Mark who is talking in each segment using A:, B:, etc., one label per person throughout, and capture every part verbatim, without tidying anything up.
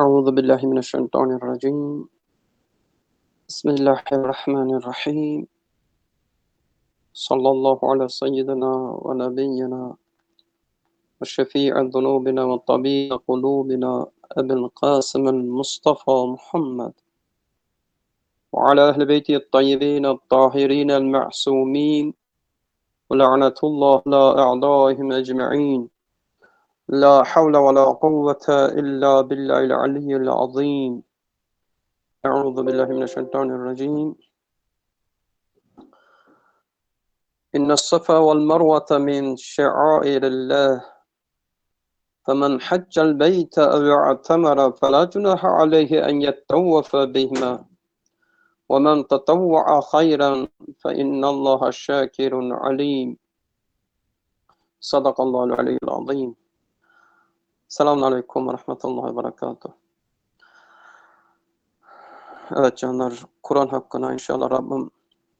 A: أعوذ بالله من الشيطان الرجيم بسم الله الرحمن الرحيم صلى الله على سيدنا ونبينا وشفيع ذنوبنا وطبيب قلوبنا أبي القاسم المصطفى محمد وعلى أهل بيته الطيبين الطاهرين المعصومين ولعنة الله على أعدائهم أجمعين لا حول ولا قوة إلا بالله العلي العظيم أعوذ بالله من الشيطان الرجيم إن الصفا والمروة من شعائر الله فمن حج البيت أو اعتمر فلا جناح عليه أن يطوف بهما ومن تطوع خيرا فإن الله شاكر عليم صدق الله العلي العظيم. Selamun Aleyküm ve Rahmetullahi ve Berekatuhu. Evet canlar, Kur'an hakkında inşallah Rabbim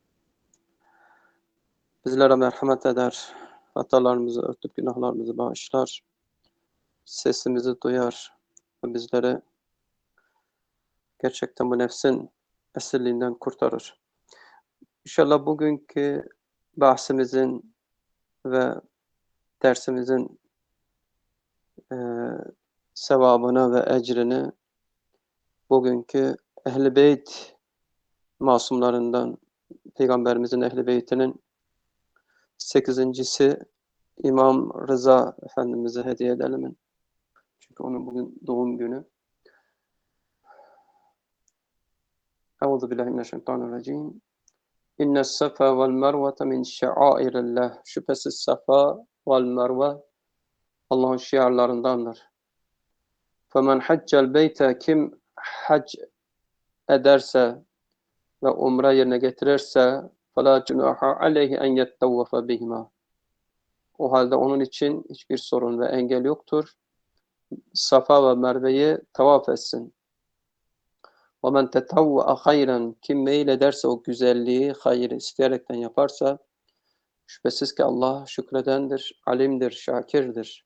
A: bizlere merhamet eder, hatalarımızı örtüp günahlarımızı bağışlar, sesimizi duyar ve bizleri gerçekten bu nefsin esirliğinden kurtarır. İnşallah bugünkü bahsimizin ve dersimizin e, sevabını ve ecrini bugünkü Ehl-i Beyt masumlarından Peygamberimizin Ehl-i Beytinin sekizincisi İmam Rıza Efendimiz'e hediye edelim. Çünkü onun bugün doğum günü. Euzubillahimineşşeytanirracim. İnne safa vel mervete min şairillah. Şüphesiz safa vel merve Allah'ın şiarlarındandır. Femen haccel beyte, kim hac ederse ve umre yerine getirirse فَلَا جُنَاحَ عَلَيْهِ اَنْ يَتَّوَّفَ بِهِمَا. O halde onun için hiçbir sorun ve engel yoktur. Safa ve Merve'yi tavaf etsin. وَمَنْ تَتَوَّأَ خَيْرًا, kim meylederse o güzelliği, hayır isteyerekten yaparsa, şüphesiz ki Allah şükredendir, alimdir, şakirdir.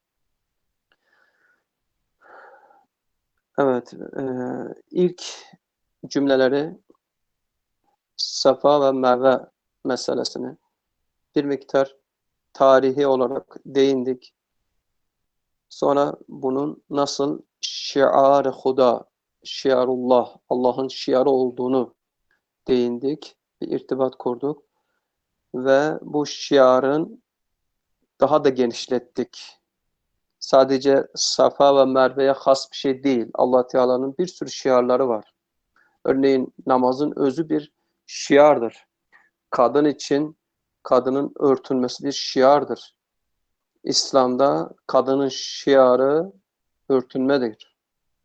A: Evet, e, ilk cümleleri Safa ve Merve meselesini bir miktar tarihi olarak değindik. Sonra bunun nasıl şiar-ı huda, şiarullah, Allah'ın şiarı olduğunu değindik, bir irtibat kurduk ve bu şiarın daha da genişlettik. Sadece Safa ve Merve'ye has bir şey değil. Allah Teala'nın bir sürü şiarları var. Örneğin namazın özü bir şiardır. Kadın için kadının örtünmesi bir şiardır. İslam'da kadının şiarı örtünmedir.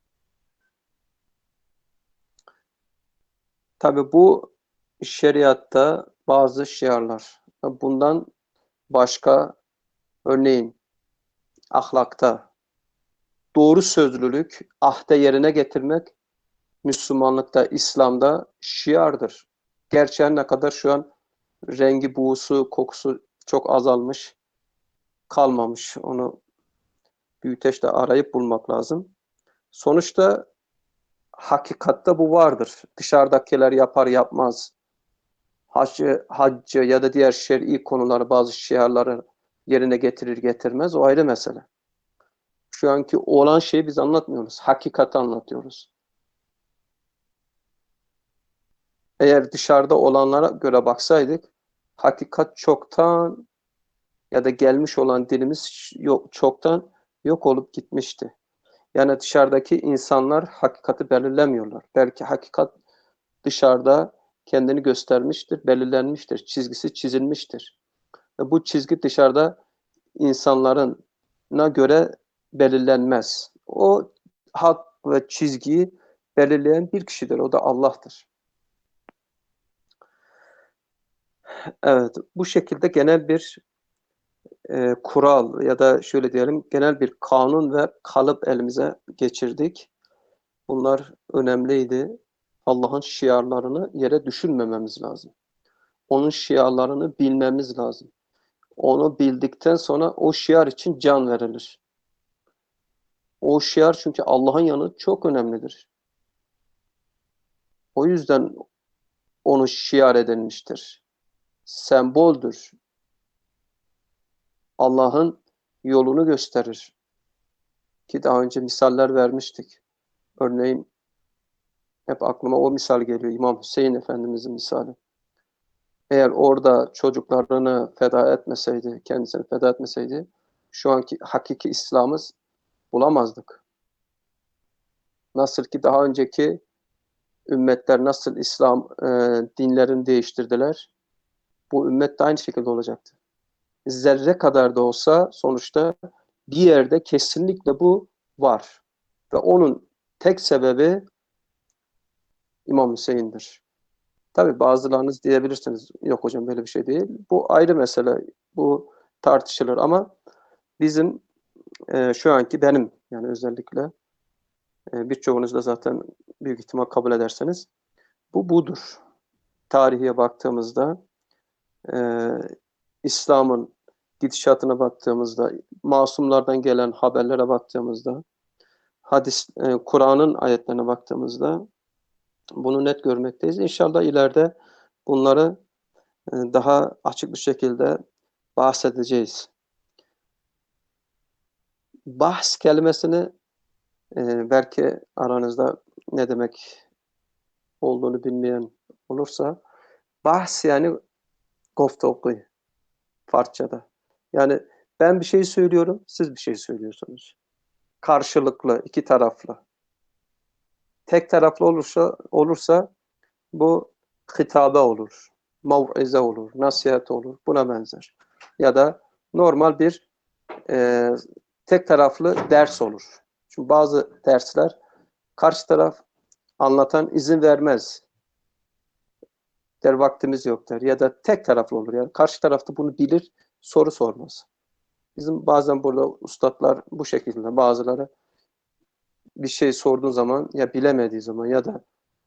A: Tabi bu şeriatta bazı şiarlar. Bundan başka örneğin ahlakta doğru sözlülük, ahde yerine getirmek Müslümanlıkta, İslam'da şiardır. Gerçi her ne kadar şu an rengi, buğusu, kokusu çok azalmış, kalmamış. Onu büyüteçte arayıp bulmak lazım. Sonuçta hakikatte bu vardır. Dışarıdakiler yapar yapmaz. Haccı, haccı ya da diğer şer'i konuları, bazı şiarları yerine getirir getirmez. O ayrı mesele. Şu anki olan şeyi biz anlatmıyoruz. Hakikati anlatıyoruz. Eğer dışarıda olanlara göre baksaydık, hakikat çoktan ya da gelmiş olan dilimiz yok, çoktan yok olup gitmişti. Yani dışarıdaki insanlar hakikati belirlemiyorlar. Belki hakikat dışarıda kendini göstermiştir, belirlenmiştir, çizgisi çizilmiştir. Ve bu çizgi dışarıda insanlarına göre belirlenmez. O hat ve çizgiyi belirleyen bir kişidir, o da Allah'tır. Evet, bu şekilde genel bir e, kural ya da şöyle diyelim, genel bir kanun ve kalıp elimize geçirdik. Bunlar önemliydi. Allah'ın şiarlarını yere düşürmememiz lazım. Onun şiarlarını bilmemiz lazım. Onu bildikten sonra o şiar için can verilir. O şiar çünkü Allah'ın yanı çok önemlidir. O yüzden onu şiar edilmiştir. Semboldür. Allah'ın yolunu gösterir. Ki daha önce misaller vermiştik. Örneğin hep aklıma o misal geliyor. İmam Hüseyin Efendimizin misali. Eğer orada çocuklarını feda etmeseydi, kendisini feda etmeseydi, şu anki hakiki İslam'ı bulamazdık. Nasıl ki daha önceki ümmetler nasıl İslam e, dinlerini değiştirdiler, bu ümmet de aynı şekilde olacaktı. Zerre kadar da olsa sonuçta bir yerde kesinlikle bu var. Ve onun tek sebebi İmam Hüseyin'dir. Tabii bazılarınız diyebilirsiniz, yok hocam böyle bir şey değil. Bu ayrı mesele, bu tartışılır ama bizim e, şu anki benim yani özellikle e, birçoğunuz da zaten büyük ihtimal kabul ederseniz bu budur. Tarihe baktığımızda e, İslam'ın gidişatına baktığımızda, masumlardan gelen haberlere baktığımızda, hadis, e, Kur'an'ın ayetlerine baktığımızda bunu net görmekteyiz. İnşallah ileride bunları e, daha açık bir şekilde bahsedeceğiz. Bahs kelimesini e, belki aranızda ne demek olduğunu bilmeyen olursa, bahs yani goftoku Farsçada. Yani ben bir şey söylüyorum, siz bir şey söylüyorsunuz. Karşılıklı, iki taraflı. Tek taraflı olursa olursa bu hitabe olur, mev'ize olur, nasihat olur, buna benzer. Ya da normal bir e, tek taraflı ders olur. Çünkü bazı dersler karşı taraf anlatan izin vermez. Der vaktimiz yok der. Ya da tek taraflı olur. Yani karşı tarafta bunu bilir, soru sormaz. Bizim bazen burada ustadlar bu şekilde, bazıları bir şey sorduğun zaman ya bilemediği zaman ya da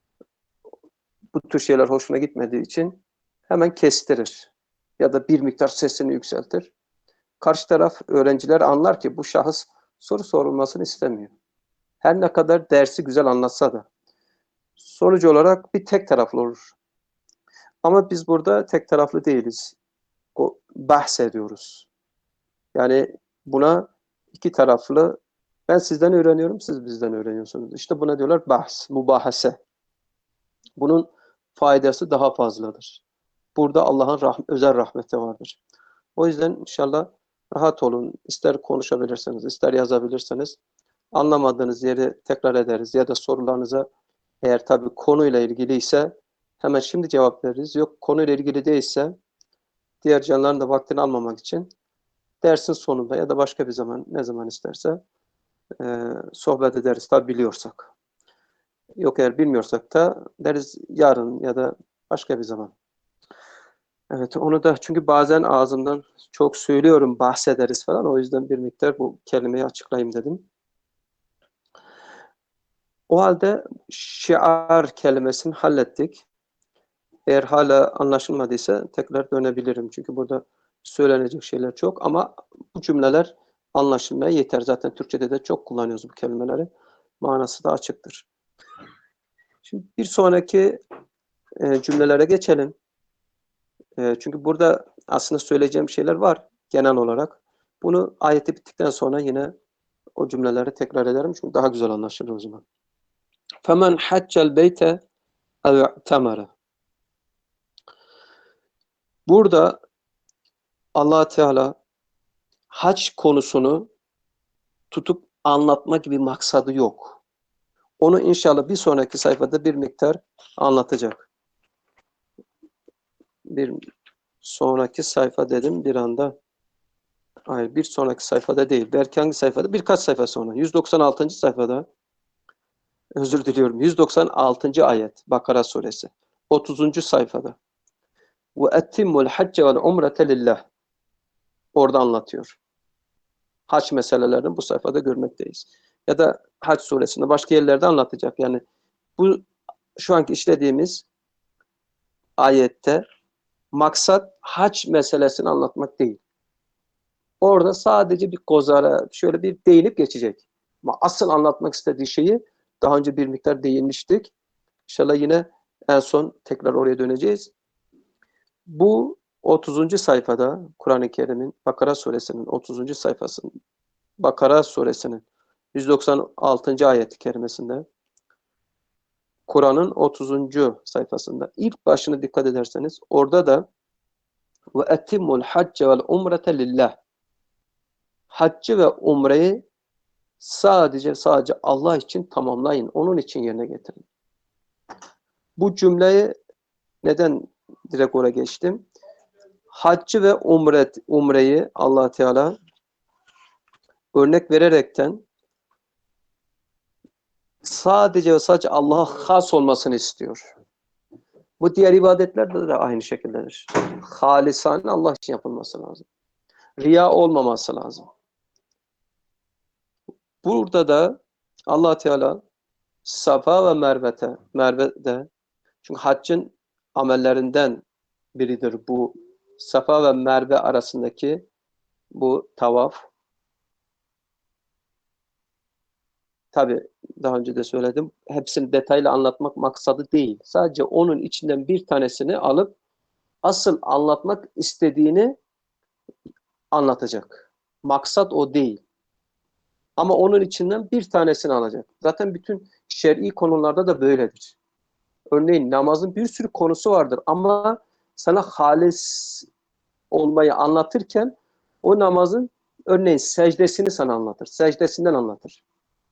A: bu tür şeyler hoşuna gitmediği için hemen kestirir. Ya da bir miktar sesini yükseltir. Karşı taraf öğrenciler anlar ki bu şahıs soru sorulmasını istemiyor. Her ne kadar dersi güzel anlatsa da. Sonuç olarak bir tek taraflı olur. Ama biz burada tek taraflı değiliz. O bahsediyoruz. Yani buna iki taraflı, ben sizden öğreniyorum, siz bizden öğreniyorsunuz. İşte buna diyorlar bahs, mubahase. Bunun faydası daha fazladır. Burada Allah'ın rahm özel rahmeti vardır. O yüzden inşallah rahat olun. İster konuşabilirsiniz, ister yazabilirsiniz. Anlamadığınız yeri tekrar ederiz ya da sorularınıza eğer tabii konuyla ilgili ise hemen şimdi cevap veririz. Yok konuyla ilgili değilse diğer canlıların da vaktini almamak için dersin sonunda ya da başka bir zaman ne zaman isterse e, sohbet ederiz tabii biliyorsak. Yok eğer bilmiyorsak da deriz yarın ya da başka bir zaman. Evet onu da çünkü bazen ağzımdan çok söylüyorum bahsederiz falan o yüzden bir miktar bu kelimeyi açıklayayım dedim. O halde şiar kelimesini hallettik. Eğer hala anlaşılmadıysa tekrar dönebilirim. Çünkü burada söylenecek şeyler çok ama bu cümleler anlaşılmaya yeter. Zaten Türkçe'de de çok kullanıyoruz bu kelimeleri. Manası da açıktır. Şimdi bir sonraki e, cümlelere geçelim. E, çünkü burada aslında söyleyeceğim şeyler var genel olarak. Bunu ayeti bittikten sonra yine o cümleleri tekrar ederim. Çünkü daha güzel anlaşılır o zaman. فَمَنْ حَجَّ الْبَيْتَ اَوْ اَعْتَمَرَ Burada Allah Teala hac konusunu tutup anlatma gibi maksadı yok. Onu inşallah bir sonraki sayfada bir miktar anlatacak. Bir sonraki sayfa dedim bir anda. Hayır bir sonraki sayfada değil. Belki hangi sayfada? Birkaç sayfa sonra. yüz doksan altıncı sayfada. Özür diliyorum. yüz doksan altıncı ayet. Bakara suresi. otuzuncu sayfada. Ve ettimmul hacce vel umrete lillah. Orada anlatıyor. Hac meselelerini bu sayfada görmekteyiz. Ya da Hac suresinde başka yerlerde anlatacak. Yani bu şu anki işlediğimiz ayette maksat hac meselesini anlatmak değil. Orada sadece bir kozara şöyle bir değinip geçecek. Ama asıl anlatmak istediği şeyi daha önce bir miktar değinmiştik. İnşallah yine en son tekrar oraya döneceğiz. Bu otuzuncu sayfada Kur'an-ı Kerim'in Bakara suresinin otuzuncu sayfasının Bakara suresinin yüz doksan altıncı ayet-i kerimesinde Kur'an'ın otuzuncu sayfasında ilk başına dikkat ederseniz orada da ve etimmul hacce vel umrete lillah, haccı ve umreyi sadece sadece Allah için tamamlayın. Onun için yerine getirin. Bu cümleyi neden direkt oraya geçtim? Haccı ve umret, umreyi Allah Teala örnek vererekten sadece ve sadece Allah'a has olmasını istiyor. Bu diğer ibadetlerde de aynı şekildedir. Halisane Allah için yapılması lazım. Riya olmaması lazım. Burada da Allah Teala Safa ve Merve'de, Merve'de çünkü haccın amellerinden biridir bu Safa ve Merve arasındaki bu tavaf. Tabi daha önce de söyledim. Hepsini detaylı anlatmak maksadı değil. Sadece onun içinden bir tanesini alıp asıl anlatmak istediğini anlatacak. Maksat o değil. Ama onun içinden bir tanesini alacak. Zaten bütün şer'i konularda da böyledir. Örneğin namazın bir sürü konusu vardır ama sana halis olmayı anlatırken o namazın örneğin secdesini sana anlatır. Secdesinden anlatır.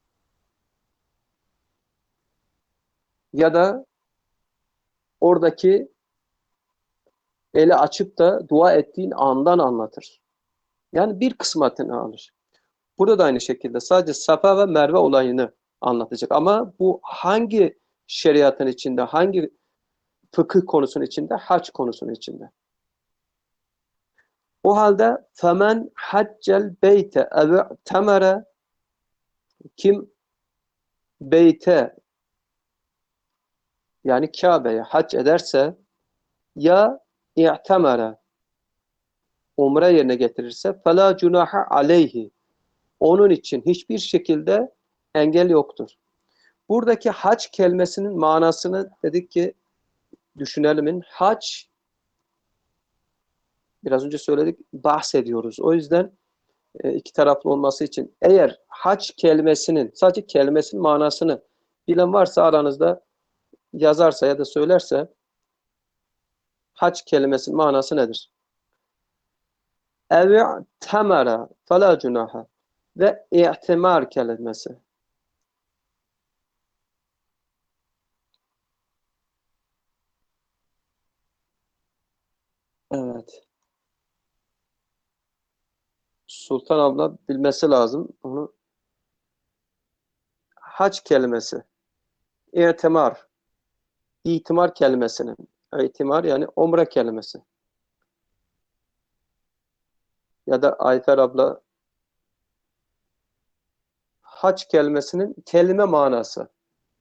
A: Ya da oradaki eli açıp da dua ettiğin andan anlatır. Yani bir kısmetini alır. Burada da aynı şekilde sadece Safa ve Merve olayını anlatacak. Ama bu hangi şeriatın içinde, hangi fıkıh konusunun içinde, hac konusunun içinde. O halde femen haccel beyte ev temere, kim beyte yani Kabe'ye hac ederse ya i'temere umre yerine getirirse fela cunaha aleyhi, onun için hiçbir şekilde engel yoktur. Buradaki hac kelimesinin manasını dedik ki düşünelim. Hac, biraz önce söyledik, bahsediyoruz. O yüzden e, iki taraflı olması için eğer hac kelimesinin sadece kelimesinin manasını bilen varsa aranızda yazarsa ya da söylerse hac kelimesinin manası nedir? Ev temara fela cunaha ve i'timar kelimesi. Evet. Sultan abla bilmesi lazım. Onu hac kelimesi. İ'timar. İtimar kelimesinin. İtimar yani umre kelimesi. Ya da Ayfer abla hac kelimesinin kelime manası.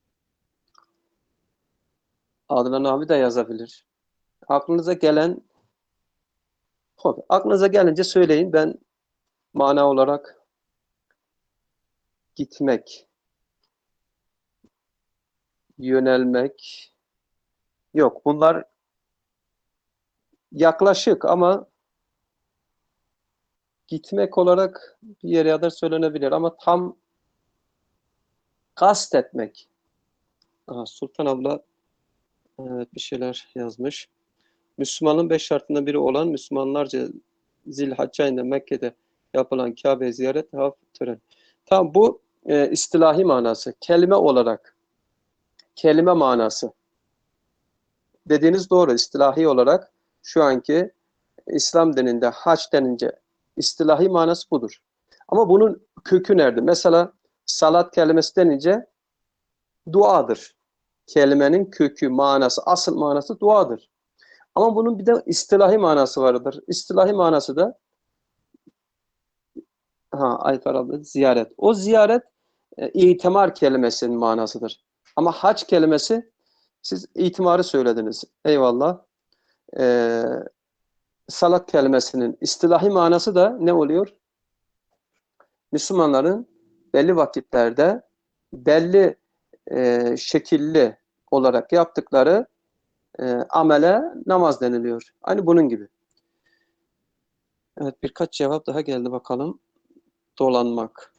A: Adnan abi de yazabilir. Aklınıza gelen aklınıza gelince söyleyin. Ben mana olarak gitmek, yönelmek yok. Bunlar yaklaşık ama gitmek olarak bir yere kadar söylenebilir ama tam kastetmek. Aha, Sultan abla evet, bir şeyler yazmış. Müslümanın beş şartından biri olan Müslümanlarca Zilhacce ayında Mekke'de yapılan Kabe ziyaret haf tören. Tamam, bu e, istilahi manası. Kelime olarak. Kelime manası. Dediğiniz doğru. İstilahi olarak şu anki İslam dininde hac denince istilahi manası budur. Ama bunun kökü nerede? Mesela salat kelimesi denince duadır. Kelimenin kökü, manası, asıl manası duadır. Ama bunun bir de istilahi manası vardır. İstilahi manası da ha, Ayfer abla ziyaret. O ziyaret e, itimar kelimesinin manasıdır. Ama hac kelimesi siz itimarı söylediniz. Eyvallah. Ee, salat kelimesinin istilahi manası da ne oluyor? Müslümanların belli vakitlerde belli e, şekilli olarak yaptıkları e, amele namaz deniliyor. Aynı bunun gibi. Evet, birkaç cevap daha geldi bakalım. Dolanmak,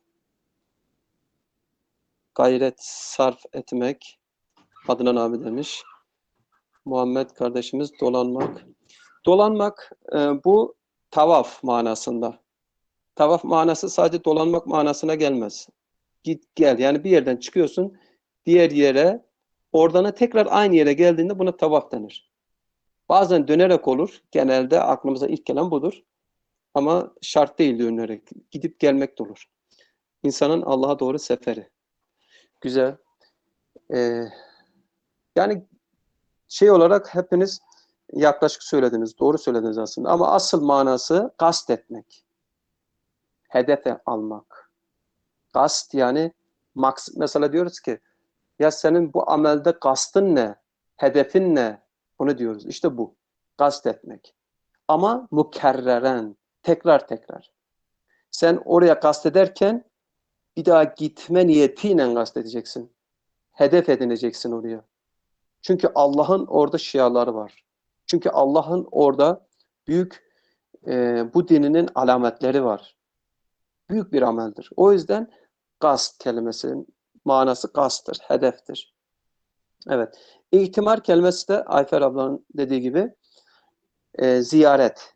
A: gayret sarf etmek, Adnan abi demiş. Muhammed kardeşimiz dolanmak. Dolanmak e, bu tavaf manasında. Tavaf manası sadece dolanmak manasına gelmez. Git gel, yani bir yerden çıkıyorsun diğer yere, oradan tekrar aynı yere geldiğinde buna tavaf denir. Bazen dönerek olur. Genelde aklımıza ilk gelen budur. Ama şart değil dönerek. Gidip gelmek de olur. İnsanın Allah'a doğru seferi. Güzel. Ee, yani şey olarak hepiniz yaklaşık söylediniz. Doğru söylediniz aslında. Ama asıl manası kast etmek. Hedefe almak. Kast yani maks mesela diyoruz ki ya senin bu amelde kastın ne? Hedefin ne? Bunu diyoruz. İşte bu. Kast etmek. Ama mükerreren. Tekrar tekrar. Sen oraya kastederken bir daha gitme niyetiyle kastedeceksin. Hedef edineceksin oraya. Çünkü Allah'ın orada şiaları var. Çünkü Allah'ın orada büyük e, bu dininin alametleri var. Büyük bir ameldir. O yüzden kast kelimesinin manası kasttır, hedeftir. Evet. İhtimar kelimesi de Ayfer ablanın dediği gibi e, ziyaret,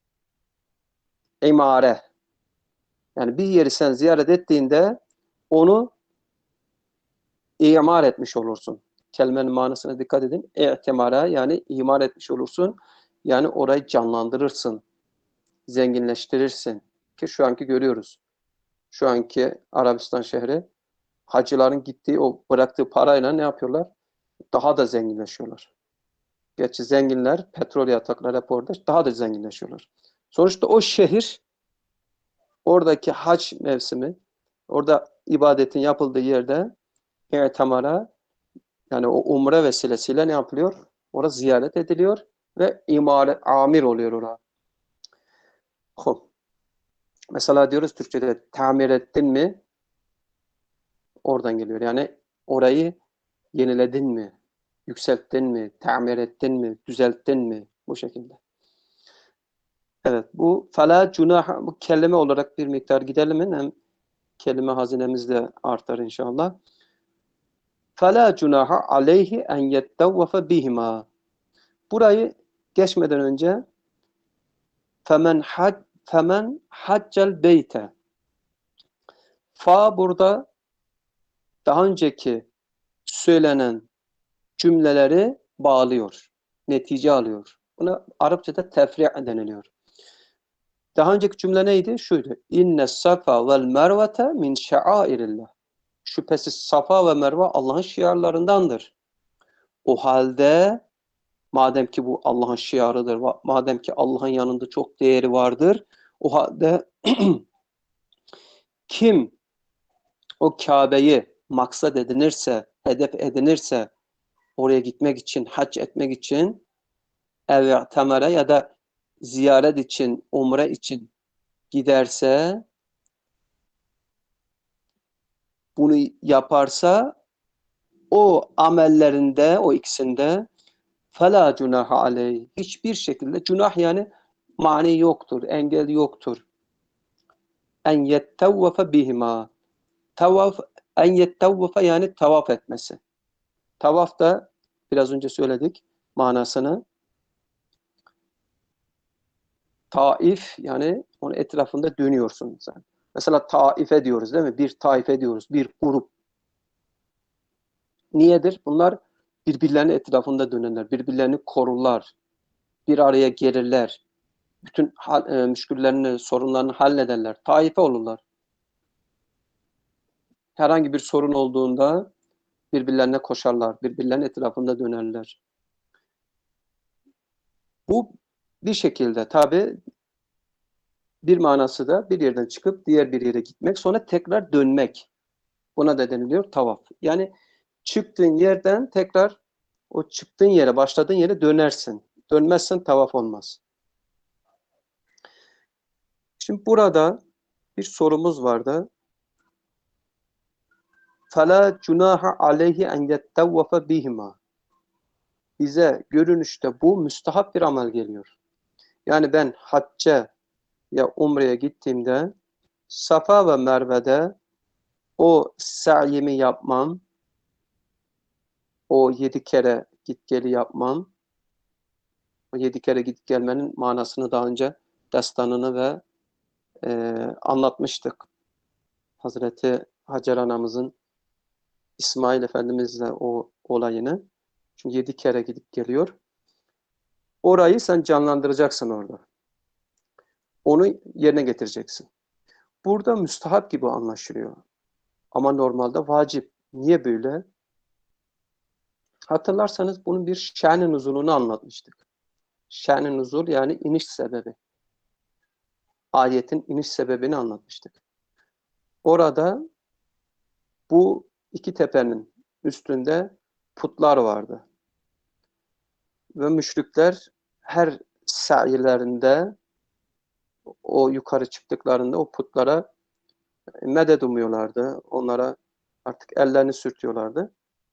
A: imare. Yani bir yeri sen ziyaret ettiğinde onu imar etmiş olursun. Kelimenin manasına dikkat edin. İ'timara yani imar etmiş olursun. Yani orayı canlandırırsın, zenginleştirirsin. Ki şu anki görüyoruz. Şu anki Arabistan şehri hacıların gittiği o bıraktığı parayla ne yapıyorlar? Daha da zenginleşiyorlar. Gerçi zenginler, petrol yatakları hep orada, daha da zenginleşiyorlar. Sonuçta o şehir, oradaki hac mevsimi, orada ibadetin yapıldığı yerde i'timara yani o umre vesilesiyle ne yapılıyor? Orası ziyaret ediliyor ve imare, amir oluyor orada. Hop. Mesela diyoruz Türkçe'de tamir ettin mi? Oradan geliyor. Yani orayı yeniledin mi? Yükselttin mi? Tamir ettin mi? Düzelttin mi? Bu şekilde. Evet, bu fela cunah, bu kelime olarak bir miktar gidelim, hem kelime hazinemiz de artar inşallah. Fela cunaha aleyhi en yettevvefe bihima. Burayı geçmeden önce femen hac femen haccel beyte. Fa burada daha önceki söylenen cümleleri bağlıyor. Netice alıyor. Buna Arapçada tefri' deniliyor. Daha önceki cümle neydi? Şuydu. İnne safa vel mervete min şa'airillah. Şüphesiz Safa ve Merve Allah'ın şiarlarındandır. O halde madem ki bu Allah'ın şiarıdır, madem ki Allah'ın yanında çok değeri vardır, o halde kim o Kabe'yi maksat edinirse, hedef edinirse, oraya gitmek için, hac etmek için, ev temere ya da ziyaret için, umre için giderse, bunu yaparsa, o amellerinde, o ikisinde فَلَا جُنَاهَ عَلَيْهِ hiçbir şekilde cunah yani mani yoktur, engel yoktur. En yettevvefe bihima. Tavaf, en yettevvefe yani tavaf etmesi. Tavaf da biraz önce söyledik manasını. Taif yani onun etrafında dönüyorsun sen. Mesela taife diyoruz değil mi? Bir taife diyoruz, bir grup. Niyedir? Bunlar birbirlerinin etrafında dönenler, birbirlerini korurlar, bir araya gelirler. Bütün hal, e, müşküllerini, sorunlarını hallederler. Taife olurlar. Herhangi bir sorun olduğunda birbirlerine koşarlar, birbirlerinin etrafında dönerler. Bu bir şekilde tabi bir manası da bir yerden çıkıp diğer bir yere gitmek, sonra tekrar dönmek. Buna da deniliyor tavaf. Yani çıktığın yerden tekrar o çıktığın yere, başladığın yere dönersin. Dönmezsen tavaf olmaz. Şimdi burada bir sorumuz vardı. فَلَا جُنَاهَ عَلَيْهِ اَنْ يَتَّوَّفَ بِهِمَا. Bize görünüşte bu müstahap bir amel geliyor. Yani ben hacca ya umreye gittiğimde Safa ve Merve'de o sa'yimi yapmam, o yedi kere git geli yapmam, o yedi kere git gelmenin manasını daha önce destanını ve e, anlatmıştık. Hazreti Hacer anamızın İsmail Efendimizle o olayını. Çünkü yedi kere gidip geliyor. Orayı sen canlandıracaksın orada. Onu yerine getireceksin. Burada müstahap gibi anlaşılıyor. Ama normalde vacip. Niye böyle? Hatırlarsanız bunun bir şen-i nuzulunu anlatmıştık. Şen-i nuzul yani iniş sebebi. Ayetin iniş sebebini anlatmıştık. Orada bu iki tepenin üstünde putlar vardı. Ve müşrikler her sa'ilerinde o yukarı çıktıklarında o putlara medet umuyorlardı. Onlara artık ellerini sürtüyorlardı.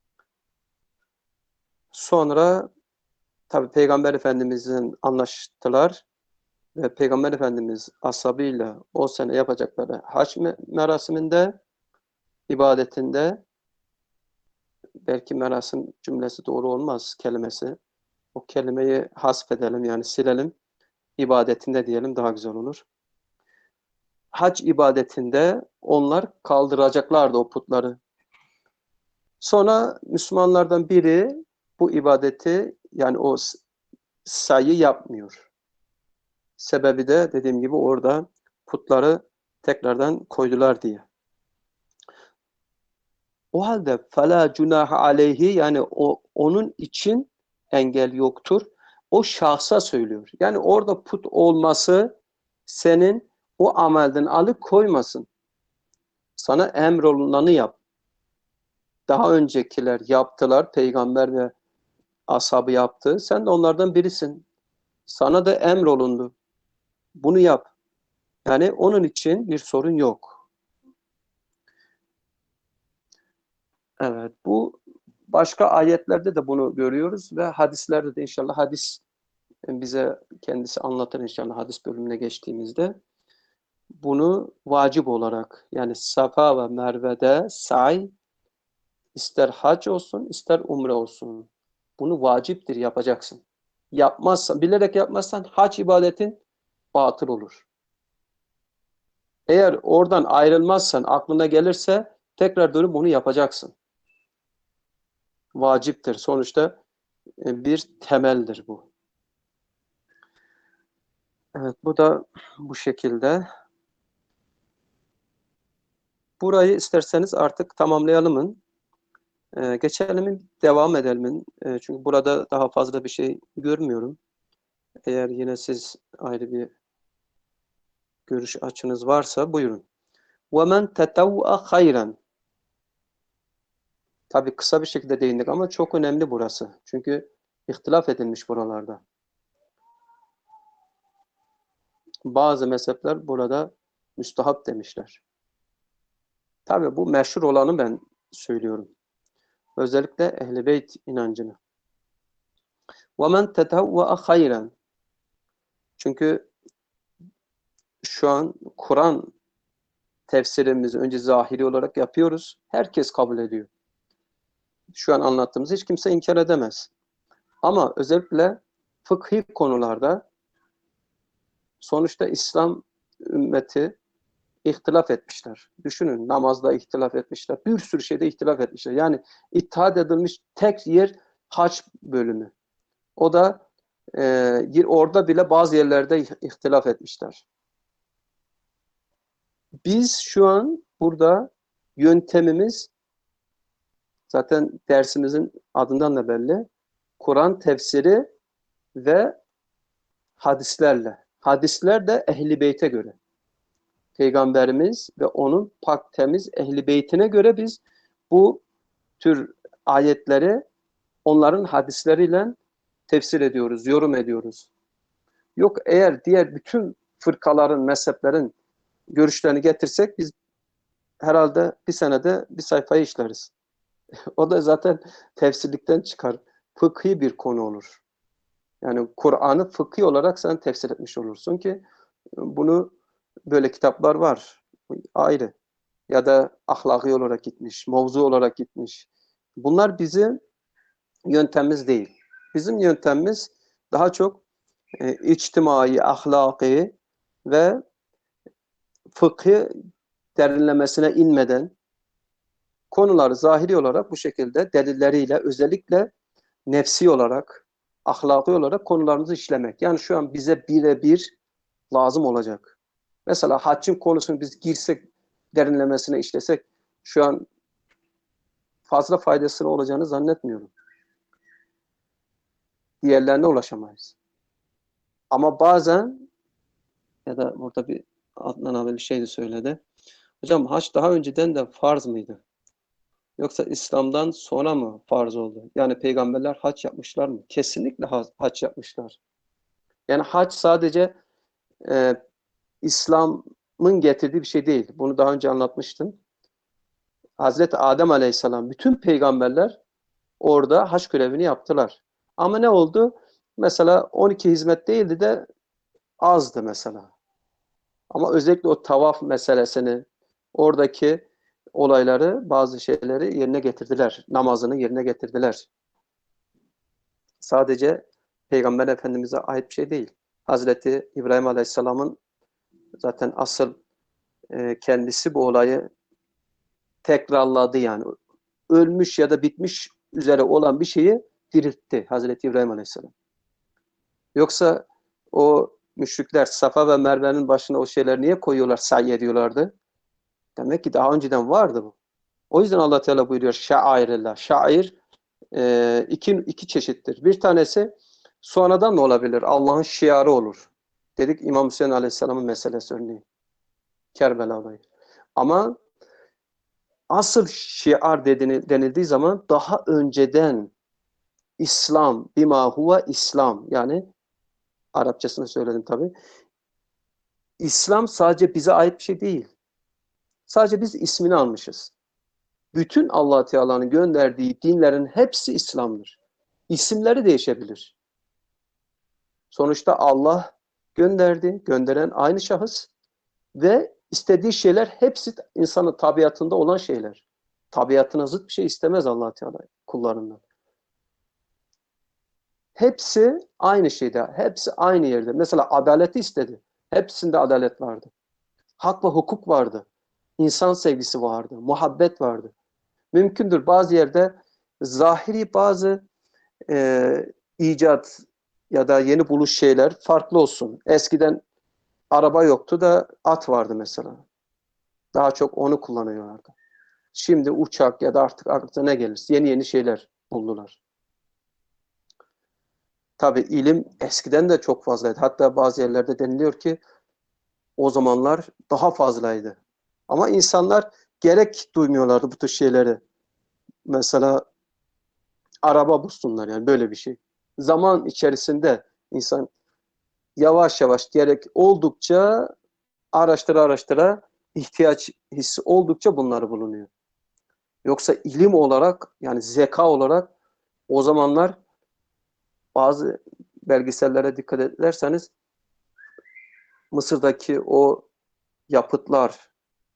A: Sonra tabi Peygamber Efendimiz'in anlaştılar ve Peygamber Efendimiz ashabıyla o sene yapacakları hac merasiminde, ibadetinde, belki merasim cümlesi doğru olmaz kelimesi. O kelimeyi hasfedelim yani silelim. İbadetinde diyelim daha güzel olur. Hac ibadetinde onlar kaldıracaklardı o putları. Sonra Müslümanlardan biri bu ibadeti yani o sayı yapmıyor. Sebebi de dediğim gibi orada putları tekrardan koydular diye. O halde فَلَا جُنَاهَ عَلَيْهِ yani o, onun için engel yoktur. O şahsa söylüyor. Yani orada put olması senin o amelden alıkoymasın. Sana emrolunanı yap. Daha öncekiler yaptılar. Peygamber ve ashabı yaptı. Sen de onlardan birisin. Sana da emrolundu. Bunu yap. Yani onun için bir sorun yok. Evet, bu başka ayetlerde de bunu görüyoruz ve hadislerde de inşallah hadis bize kendisi anlatır inşallah hadis bölümüne geçtiğimizde. Bunu vacip olarak yani Safa ve Merve'de sa'i ister hac olsun ister umre olsun. Bunu vaciptir yapacaksın. Yapmazsan, bilerek yapmazsan hac ibadetin batıl olur. Eğer oradan ayrılmazsan, aklına gelirse tekrar dönüp bunu yapacaksın. Vaciptir. Sonuçta bir temeldir bu. Evet, bu da bu şekilde. Burayı isterseniz artık tamamlayalım. Ee, geçelim, devam edelim. Ee, çünkü burada daha fazla bir şey görmüyorum. Eğer yine siz ayrı bir görüş açınız varsa buyurun. وَمَنْ تَتَوَّأَ خَيْرًا. Tabii kısa bir şekilde değindik ama çok önemli burası. Çünkü ihtilaf edilmiş buralarda. Bazı mezhepler burada müstahap demişler. Tabii bu meşhur olanı ben söylüyorum. Özellikle Ehl-i Beyt inancını. وَمَنْ تَتَوَّأَ خَيْرًا. Çünkü şu an Kur'an tefsirimizi önce zahiri olarak yapıyoruz. Herkes kabul ediyor. Şu an anlattığımız hiç kimse inkar edemez. Ama özellikle fıkhi konularda sonuçta İslam ümmeti ihtilaf etmişler. Düşünün namazda ihtilaf etmişler. Bir sürü şeyde ihtilaf etmişler. Yani ittihad edilmiş tek yer hac bölümü. O da e, orada bile bazı yerlerde ihtilaf etmişler. Biz şu an burada yöntemimiz zaten dersimizin adından da belli. Kur'an tefsiri ve hadislerle. Hadisler de Ehl-i Beyt'e göre. Peygamberimiz ve onun pak temiz Ehl-i Beyt'ine göre biz bu tür ayetleri onların hadisleriyle tefsir ediyoruz, yorum ediyoruz. Yok eğer diğer bütün fırkaların, mezheplerin görüşlerini getirsek biz herhalde bir senede bir sayfayı işleriz. O da zaten tefsirlikten çıkar. Fıkhi bir konu olur. Yani Kur'an'ı fıkhi olarak sen tefsir etmiş olursun ki bunu böyle kitaplar var. Ayrı. Ya da ahlaki olarak gitmiş, mevzu olarak gitmiş. Bunlar bizim yöntemimiz değil. Bizim yöntemimiz daha çok e, içtimai, ahlaki ve fıkhi derinlemesine inmeden konuları zahiri olarak bu şekilde delilleriyle özellikle nefsi olarak, ahlaki olarak konularımızı işlemek. Yani şu an bize birebir lazım olacak. Mesela haccın konusunu biz girsek, derinlemesine işlesek şu an fazla faydasını olacağını zannetmiyorum. Diğerlerine ulaşamayız. Ama bazen ya da burada bir Adnan abi bir şey de söyledi. Hocam hac daha önceden de farz mıydı? Yoksa İslam'dan sonra mı farz oldu? Yani peygamberler hac yapmışlar mı? Kesinlikle hac yapmışlar. Yani hac sadece e, İslam'ın getirdiği bir şey değil. Bunu daha önce anlatmıştım. Hazreti Adem Aleyhisselam, bütün peygamberler orada hac görevini yaptılar. Ama ne oldu? Mesela on iki hizmet değildi de azdı mesela. Ama özellikle o tavaf meselesini, oradaki olayları, bazı şeyleri yerine getirdiler. Namazını yerine getirdiler. Sadece Peygamber Efendimiz'e ait bir şey değil. Hazreti İbrahim Aleyhisselam'ın zaten asıl e, kendisi bu olayı tekrarladı yani. Ölmüş ya da bitmiş üzere olan bir şeyi diriltti Hazreti İbrahim Aleyhisselam. Yoksa o müşrikler Safa ve Merve'nin başına o şeyler niye koyuyorlar, sahi ediyorlardı? Demek ki daha önceden vardı bu. O yüzden Allah Teala buyuruyor şairillah. Şair e, iki, iki çeşittir. Bir tanesi sonradan da olabilir. Allah'ın şiarı olur. Dedik İmam Hüseyin Aleyhisselam'ın meselesi örneği. Kerbela olayı. Ama asıl şiar denildiği zaman daha önceden İslam, bima huve İslam, yani Arapçasını söyledim tabii. İslam sadece bize ait bir şey değil. Sadece biz ismini almışız. Bütün Allah Teala'nın gönderdiği dinlerin hepsi İslam'dır. İsimleri değişebilir. Sonuçta Allah gönderdi, gönderen aynı şahıs ve istediği şeyler hepsi insanın tabiatında olan şeyler. Tabiatına zıt bir şey istemez Allah Teala kullarından. Hepsi aynı şeyde, hepsi aynı yerde. Mesela adaleti istedi. Hepsinde adalet vardı. Hak ve hukuk vardı. İnsan sevgisi vardı. Muhabbet vardı. Mümkündür bazı yerde zahiri bazı e, icat ya da yeni buluş şeyler farklı olsun. Eskiden araba yoktu da at vardı mesela. Daha çok onu kullanıyorlardı. Şimdi uçak ya da artık aklına ne gelirse yeni yeni şeyler buldular. Tabii ilim eskiden de çok fazlaydı. Hatta bazı yerlerde deniliyor ki o zamanlar daha fazlaydı. Ama insanlar gerek duymuyorlardı bu tür şeyleri. Mesela araba bulsunlar, yani böyle bir şey. Zaman içerisinde insan yavaş yavaş gerek oldukça araştıra araştıra ihtiyaç hissi oldukça bunları bulunuyor. Yoksa ilim olarak, yani zeka olarak o zamanlar bazı belgesellere dikkat ederseniz Mısır'daki o yapıtlar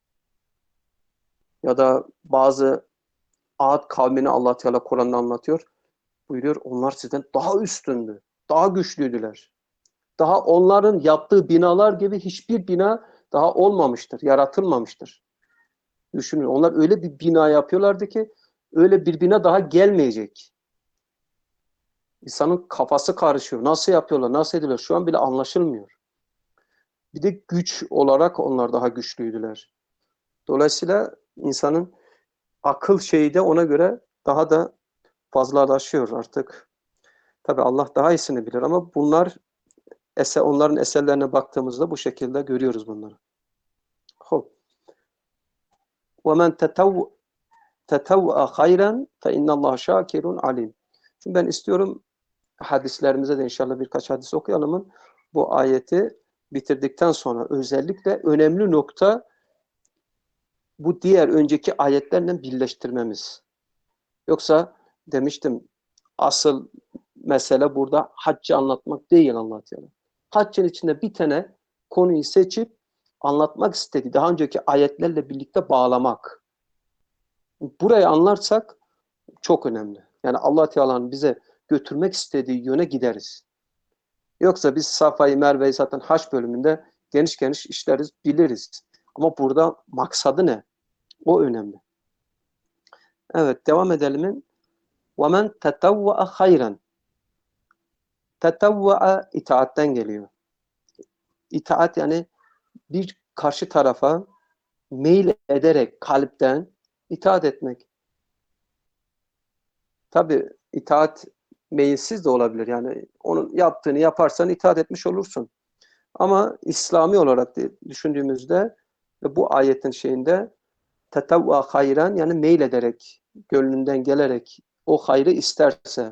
A: ya da bazı Ad kavmini Allah Teala Kur'an'da anlatıyor. Buyuruyor, onlar sizden daha üstündü. Daha güçlüydüler. Daha onların yaptığı binalar gibi hiçbir bina daha olmamıştır, yaratılmamıştır. Düşünün, onlar öyle bir bina yapıyorlardı ki öyle bir bina daha gelmeyecek. İnsanın kafası karışıyor. Nasıl yapıyorlar, nasıl ediyorlar şu an bile anlaşılmıyor. Bir de güç olarak onlar daha güçlüydüler. Dolayısıyla insanın akıl şeyi de ona göre daha da fazlalaşıyor artık. Tabii Allah daha iyisini bilir ama bunlar eser, onların eserlerine baktığımızda bu şekilde görüyoruz bunları. Hop. وَمَنْ تَتَوَّأَ خَيْرًا فَاِنَّ اللّٰهَ شَاكِرٌ عَلِيمٌ. Şimdi ben istiyorum hadislerimize de inşallah birkaç hadis okuyalım. Bu ayeti bitirdikten sonra özellikle önemli nokta bu diğer önceki ayetlerle birleştirmemiz. Yoksa demiştim, asıl mesele burada haccı anlatmak değil Allah Teala. Haccın içinde bir tane konuyu seçip anlatmak istediği, daha önceki ayetlerle birlikte bağlamak. Burayı anlarsak çok önemli. Yani Allah Teala'nın bize götürmek istediği yöne gideriz. Yoksa biz Safa'yı, Merve'yi zaten haç bölümünde geniş geniş işleriz, biliriz. Ama burada maksadı ne? O önemli. Evet, devam edelim. وَمَنْ تَتَوَّأَ خَيْرًا. Tetevva'a itaatten geliyor. İtaat yani bir karşı tarafa meyil ederek kalpten itaat etmek. Tabi itaat meyilsiz de olabilir. Yani onun yaptığını yaparsan itaat etmiş olursun. Ama İslami olarak düşündüğümüzde bu ayetin şeyinde tetevva hayran yani meyil ederek, gönlünden gelerek o hayrı isterse.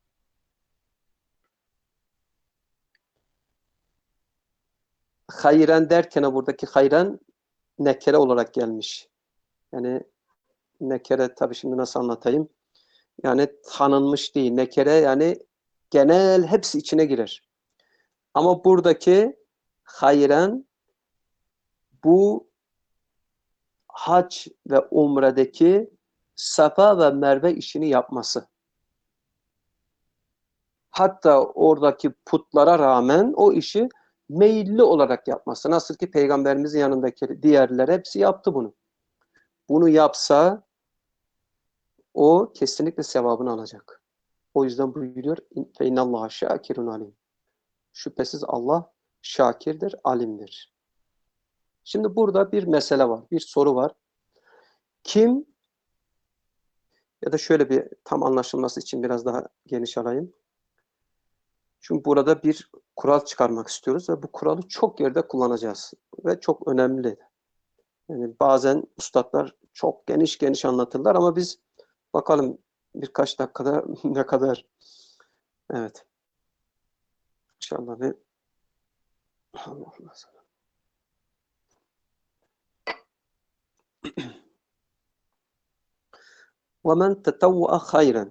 A: Hayran derken buradaki hayran nekere olarak gelmiş. Yani nekere tabii şimdi nasıl anlatayım? Yani tanınmış değil. Nekere yani genel hepsi içine girer. Ama buradaki hayran bu hac ve umredeki Safa ve Merve işini yapması. Hatta oradaki putlara rağmen o işi meyilli olarak yapması. Nasıl ki Peygamberimizin yanındaki diğerler hepsi yaptı bunu. Bunu yapsa o kesinlikle sevabını alacak. O yüzden buyuruyor فَاِنَّ اللّٰهَ شَاكِرٌ عَلِيمٌ. Şüphesiz Allah şakirdir, alimdir. Şimdi burada bir mesele var, bir soru var. Kim ya da şöyle bir tam anlaşılması için biraz daha geniş alayım. Çünkü burada bir kural çıkarmak istiyoruz ve bu kuralı çok yerde kullanacağız ve çok önemli. Yani bazen üstadlar çok geniş geniş anlatırlar ama biz bakalım birkaç dakikada ne kadar. Evet. İnşallah bir Allah'ım. وَمَنْ تَتَوَّأَ خَيْرًا.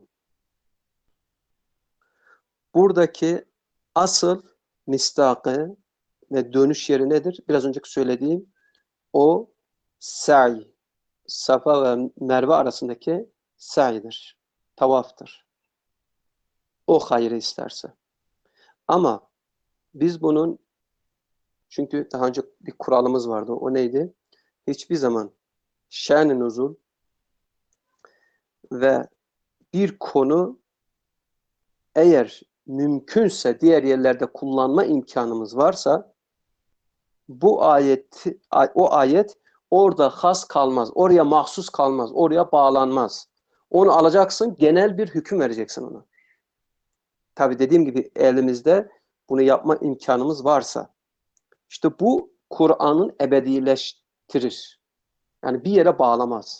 A: Buradaki asıl mistakı ve dönüş yeri nedir? Biraz önceki söylediğim o sa'i, Safa ve Merve arasındaki sa'idir, tavaftır. O hayrı isterse. Ama biz bunun, çünkü daha önce bir kuralımız vardı. O neydi? Hiçbir zaman şen-i nuzul ve bir konu eğer mümkünse diğer yerlerde kullanma imkanımız varsa bu ayet, o ayet orada has kalmaz, oraya mahsus kalmaz, oraya bağlanmaz. Onu alacaksın, genel bir hüküm vereceksin ona. Tabii dediğim gibi elimizde bunu yapma imkanımız varsa. İşte bu Kur'an'ın ebedileştirir. Yani bir yere bağlamaz.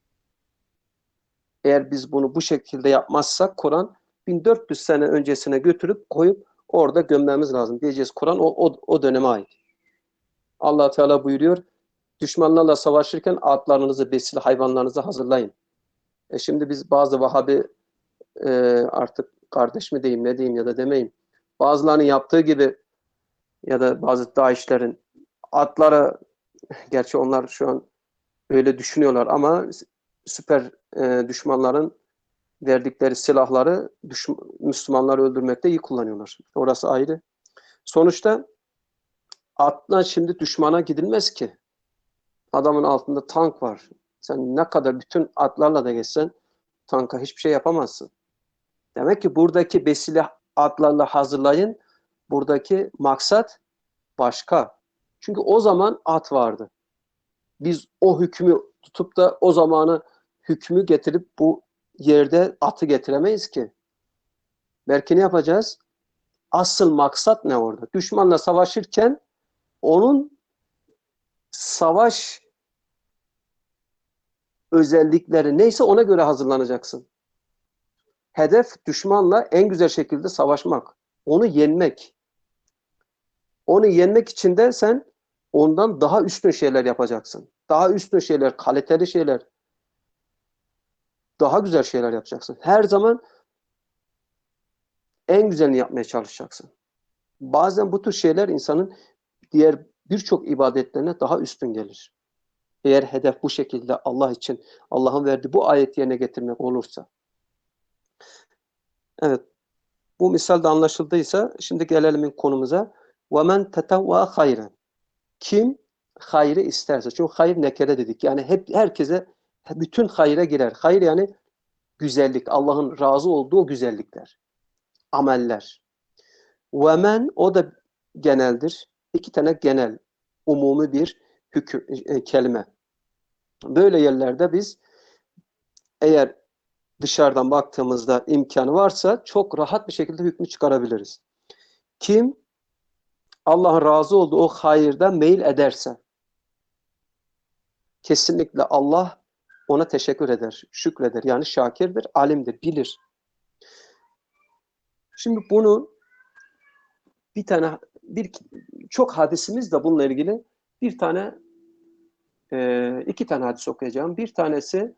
A: Eğer biz bunu bu şekilde yapmazsak Kur'an bin dört yüz sene öncesine götürüp koyup orada gömmemiz lazım. Diyeceğiz Kur'an o, o, o döneme ait. Allah Teala buyuruyor, düşmanlarla savaşırken atlarınızı, besili hayvanlarınızı hazırlayın. E şimdi biz bazı Vahabi e, artık kardeş mi diyeyim ne diyeyim ya da demeyeyim. Bazılarının yaptığı gibi ya da bazı DAEŞ'lerin atlara, gerçi onlar şu an öyle düşünüyorlar ama süper e, düşmanların verdikleri silahları düşman, Müslümanları öldürmekte iyi kullanıyorlar. Orası ayrı. Sonuçta atla şimdi düşmana gidilmez ki. Adamın altında tank var. Sen ne kadar bütün atlarla da geçsen tanka hiçbir şey yapamazsın. Demek ki buradaki besili atlarla hazırlayın. Buradaki maksat başka. Çünkü o zaman at vardı. Biz o hükmü tutup da o zamanı hükmü getirip bu yerde atı getiremeyiz ki. Belki ne yapacağız? Asıl maksat ne orada? Düşmanla savaşırken onun savaş özellikleri neyse ona göre hazırlanacaksın. Hedef düşmanla en güzel şekilde savaşmak. Onu yenmek. Onu yenmek için de sen ondan daha üstün şeyler yapacaksın. daha üstün şeyler, kaliteli şeyler, daha güzel şeyler yapacaksın. Her zaman en güzelini yapmaya çalışacaksın. Bazen bu tür şeyler insanın diğer birçok ibadetlerine daha üstün gelir. Eğer hedef bu şekilde Allah için, Allah'ın verdiği bu ayeti yerine getirmek olursa. Evet, bu misalde anlaşıldıysa şimdi gelelim konumuza. وَمَنْ تَتَوَّا خَيْرًا. Kim hayrı isterse. Çünkü hayır nekere dedik. Yani hep herkese bütün hayra girer. Hayır yani güzellik. Allah'ın razı olduğu güzellikler. Ameller. وَمَنْ o da geneldir. İki tane genel, umumi bir hüküm, e, kelime. Böyle yerlerde biz eğer dışarıdan baktığımızda imkanı varsa çok rahat bir şekilde hükmü çıkarabiliriz. Kim Allah'ın razı olduğu o hayırda meyil ederse kesinlikle Allah ona teşekkür eder, şükreder. Yani şakirdir, alimdir, bilir. Şimdi bunu bir tane, bir çok hadisimiz de bununla ilgili bir tane, e, iki tane hadis okuyacağım. Bir tanesi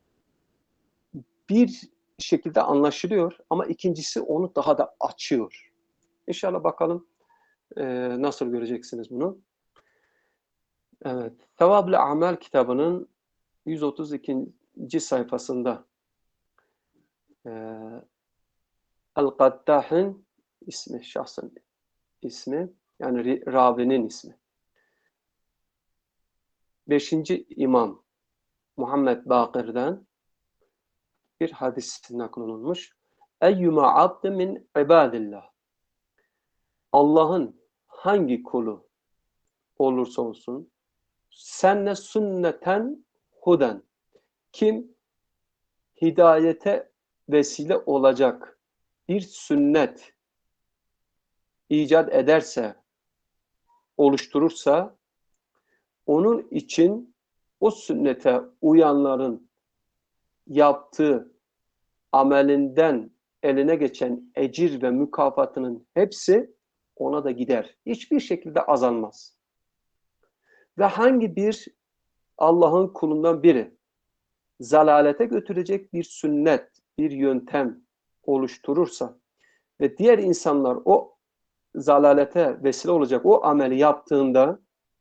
A: bir şekilde anlaşılıyor ama ikincisi onu daha da açıyor. İnşallah bakalım e, nasıl göreceksiniz bunu. Evet. Sevab-ı Amel kitabının yüz otuz ikinci sayfasında e, El-Gaddah'ın ismi, şahsın ismi, yani ravinin ismi. Beşinci İmam Muhammed Bakır'dan bir hadis naklolunmuş. Eyyuma abd min ibadillah. Allah'ın hangi kulu olursa olsun senne sünneten huden. Kim hidayete vesile olacak bir sünnet icat ederse, oluşturursa, onun için o sünnete uyanların yaptığı amelinden eline geçen ecir ve mükafatının hepsi ona da gider. Hiçbir şekilde azalmaz. Ve hangi bir Allah'ın kulundan biri zalalete götürecek bir sünnet, bir yöntem oluşturursa ve diğer insanlar o zalalete vesile olacak o ameli yaptığında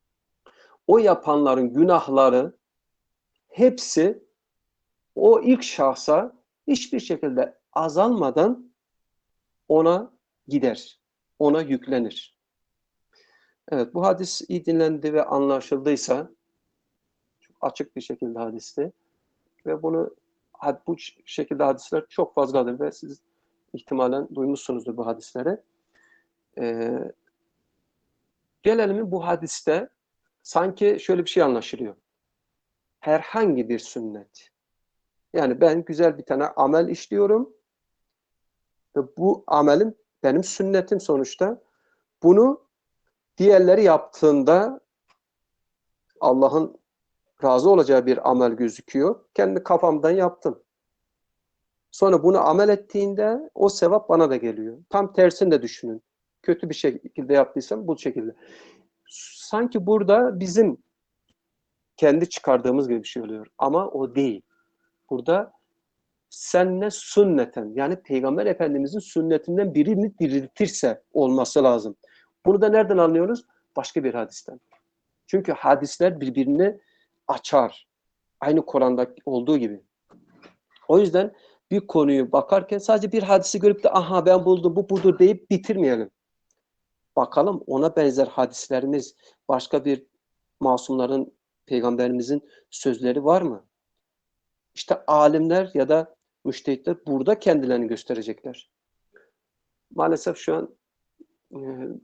A: o yapanların günahları hepsi o ilk şahsa hiçbir şekilde azalmadan ona gider, ona yüklenir. Evet, bu hadis iyi dinlendi ve anlaşıldıysa çok açık bir şekilde hadisti ve bunu bu şekilde hadisler çok fazladır ve siz ihtimalen duymuşsunuzdur bu hadisleri. Ee, gelelim bu hadiste sanki şöyle bir şey anlaşılıyor. Herhangi bir sünnet. Yani ben güzel bir tane amel işliyorum ve bu amelim benim sünnetim sonuçta. Bunu diğerleri yaptığında Allah'ın razı olacağı bir amel gözüküyor. Kendi kafamdan yaptım. Sonra bunu amel ettiğinde o sevap bana da geliyor. Tam tersini de düşünün. Kötü bir şekilde yaptıysam bu şekilde. Sanki burada bizim kendi çıkardığımız gibi bir şey oluyor. Ama o değil. Burada senne sünneten, yani Peygamber Efendimizin sünnetinden birini diriltirse olması lazım. Bunu da nereden anlıyoruz? Başka bir hadisten. Çünkü hadisler birbirini açar. Aynı Kur'an'da olduğu gibi. O yüzden bir konuyu bakarken sadece bir hadisi görüp de aha ben buldum bu budur deyip bitirmeyelim. Bakalım ona benzer hadislerimiz, başka bir masumların, peygamberimizin sözleri var mı? İşte alimler ya da müştehitler burada kendilerini gösterecekler. Maalesef şu an e,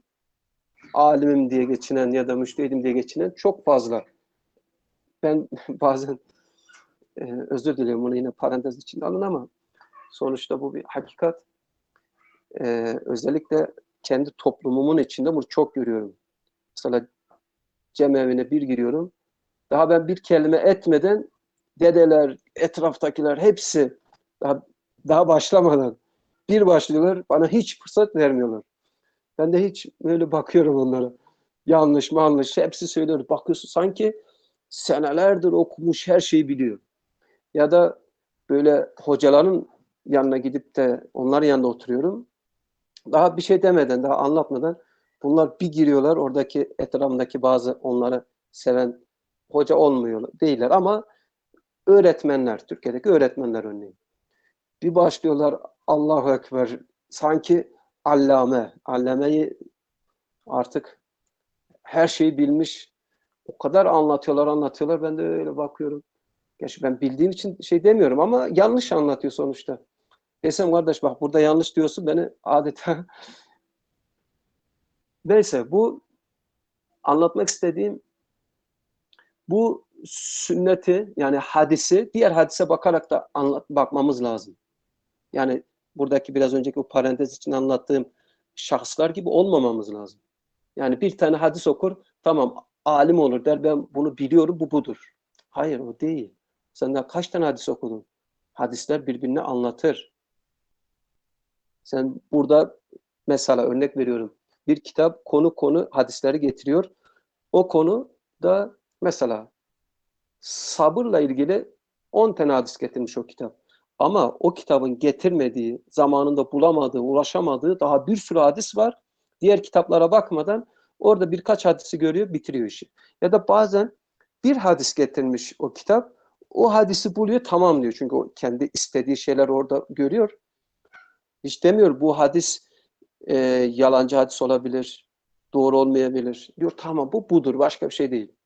A: alimim diye geçinen ya da müştehidim diye geçinen çok fazla. Ben bazen e, özür diliyorum, bunu yine parantez içinde alın ama sonuçta bu bir hakikat. E, özellikle kendi toplumumun içinde bunu çok görüyorum. Mesela cemevine bir giriyorum. Daha ben bir kelime etmeden dedeler, etraftakiler hepsi daha, daha başlamadan bir başlıyorlar. Bana hiç fırsat vermiyorlar. Ben de hiç böyle bakıyorum onlara. Yanlış mı yanlış hepsi söylüyor. Bakıyorsun sanki senelerdir okumuş, her şeyi biliyor. Ya da böyle hocaların yanına gidip de onların yanında oturuyorum. Daha bir şey demeden, daha anlatmadan bunlar bir giriyorlar, oradaki etrafındaki bazı onları seven hoca olmuyor değiller ama öğretmenler, Türkiye'deki öğretmenler örneğin. Bir başlıyorlar Allahu Ekber, sanki allame, allameyi artık her şeyi bilmiş, o kadar anlatıyorlar anlatıyorlar, ben de öyle bakıyorum. Gerçi ben bildiğim için şey demiyorum ama yanlış anlatıyor sonuçta. Desem kardeş bak burada yanlış diyorsun, beni adeta neyse, bu anlatmak istediğim, bu sünneti yani hadisi diğer hadise bakarak da anlat, bakmamız lazım. Yani buradaki biraz önceki o parantez için anlattığım şahıslar gibi olmamamız lazım. Yani bir tane hadis okur, tamam alim olur der, ben bunu biliyorum, bu budur. Hayır, o değil. Sen de kaç tane hadis okudun? Hadisler birbirini anlatır. Sen burada mesela örnek veriyorum. Bir kitap konu konu hadisleri getiriyor. O konu da mesela sabırla ilgili on tane hadis getirmiş o kitap. Ama o kitabın getirmediği, zamanında bulamadığı, ulaşamadığı daha bir sürü hadis var. Diğer kitaplara bakmadan orada birkaç hadisi görüyor, bitiriyor işi. Ya da bazen bir hadis getirmiş o kitap, o hadisi buluyor, tamam diyor. Çünkü o kendi istediği şeyler orada görüyor. Hiç demiyor bu hadis e, yalancı hadis olabilir, doğru olmayabilir. Diyor tamam, bu budur, başka bir şey değil.